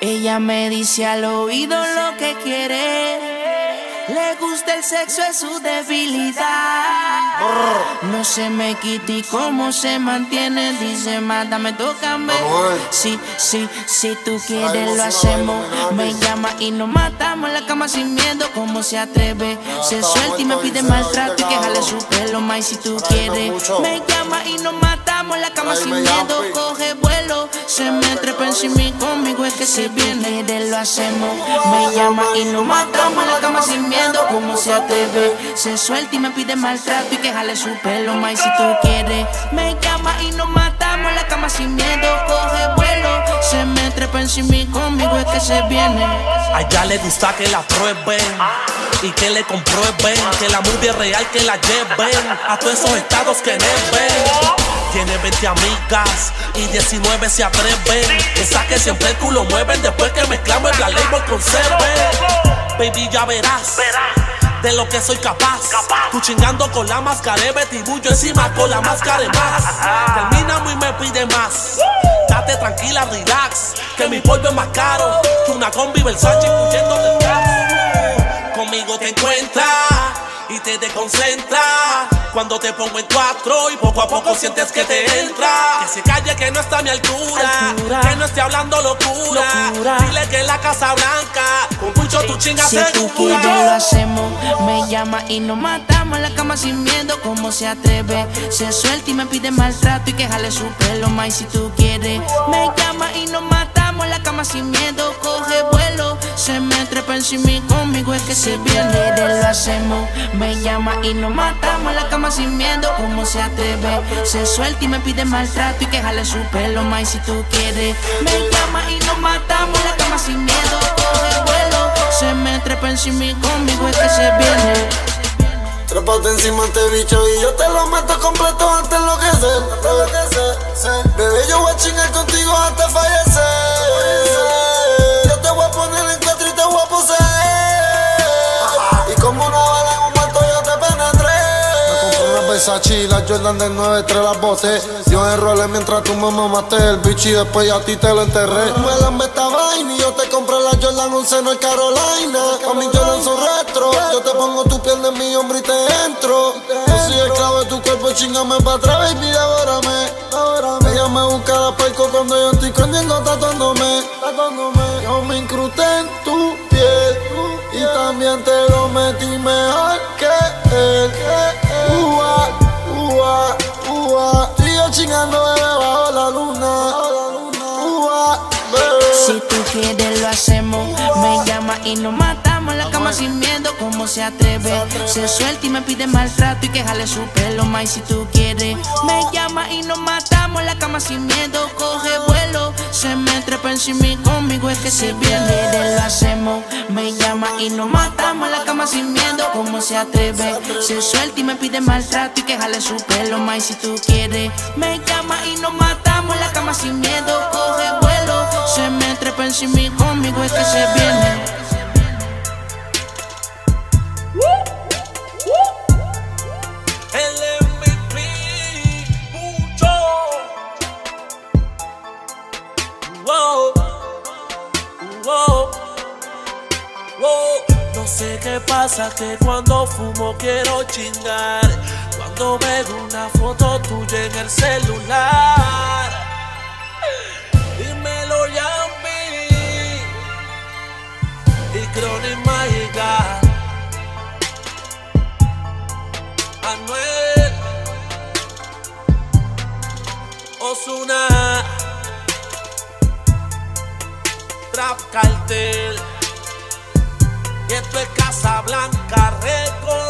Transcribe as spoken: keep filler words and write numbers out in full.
Ella me dice al oído lo que quiere. Le gusta el sexo, es su debilidad. No se me quita y cómo se mantiene. Dice, mátame, tócame. Sí, sí, si tú quieres lo hacemos. Me llama y nos matamos en la cama sin miedo. Cómo se atreve, se suelta y me pide maltrato y que jale su pelo, más si tú quieres. Me llama y nos matamos en la cama sin miedo. Coge vuelo, se me trepa encima y conmigo es que se viene. De lo hacemos. Me llama y nos matamos en la cama sin miedo. Como se atreve, se suelta y me pide maltrato y que jale su pelo, más si tú quieres. Me llama y nos matamos en la cama sin miedo. Coge vuelo, se me trepa encima y conmigo es que se viene. A ella le gusta que la prueben y que le comprueben que la movie es real, que la lleven a todos esos estados que deben. Tiene veinte amigas y diecinueve se atreven. Esa que siempre el culo mueven después que mezclamos el Black Label con Seven. Baby, ya verás de lo que soy capaz. Tú chingando con la máscara de Betty, yo encima con la máscara de más. Terminamos y me pide más. Date tranquila, relax, que mi polvo es más caro que una combi Versace incluyendo del carro. Conmigo te encuentras y te desconcentra cuando te pongo en cuatro y poco a poco sientes que te entra. Que se calle, que no está a mi altura, altura. Que no esté hablando locura, locura. Dile que en la Casa Blanca con Pucho tu chinga si segura. Si tú quieres lo hacemos. Me llama y nos matamos en la cama sin miedo. Cómo se atreve, se suelta y me pide maltrato y que jale su pelo, más si tú quieres. Me llama y nos matamos en la cama sin miedo. Coge vuelo, se me trepa encima y conmigo es que se viene. De lo hacemos. Me llama y nos matamos en la cama sin miedo. Cómo se atreve, se suelta y me pide maltrato y que jale su pelo, más si tú quieres. Me llama y nos matamos en la cama sin miedo. Coge vuelo, se me trepa encima y conmigo es que se viene. Trépate encima de este bicho y yo te lo meto completo antes de enloquecer. Hasta enloquecer. Bebé, yo voy a chingar contigo hasta fallecer. Yo te voy a poner en cuatro y te voy a poseer. Y como una bala en un muerto yo te penetré. Me compré una Versace y la Jordan del nueve tres las boté. Yo enrolé mientras tú me mamaste el bicho y después a ti te lo enterré. Me lambé esta vaina y yo te compré la Jordan once no en Carolina. A mí Jordan son retro. Yo te pongo tu piel en mi hombro y te entro. Yo soy esclavo de tu cuerpo, chingame pa' atrás, baby, devórame. Ella me busca la perco cuando yo estoy corriendo, tatuándome. Yo me incrusté en tu piel y también te lo metí mejor que él. Ua, ua, ua. Estoy yo chingando bebé bajo la luna. Ua, bebé. Si tú quieres lo hacemos. Me llama y nos matamos en la cama sin miedo. Cómo se atreve, se suelta y me pide maltrato y que jale su pelo, más si tú quieres. Me llama y nos matamos en la cama sin miedo. Coge vuelo, se me trepa encima y conmigo es que se viene. De lo hacemos. Me llama y nos matamos en la cama sin miedo. Cómo se atreve, se suelta y me pide maltrato y que jale su pelo, más si tú quieres. Me llama y nos matamos en la cama sin miedo. Coge vuelo, se me trepa encima y conmigo es que se viene. El M V P, Pucho. Wow, wow, wow. No sé qué pasa que cuando fumo quiero chingar. Cuando veo una foto tuya en el celular. Dímelo, Yambi y Chronic Mágica. Anuel, Ozuna, Trap Cartel. Y esto es Casa Blanca Record.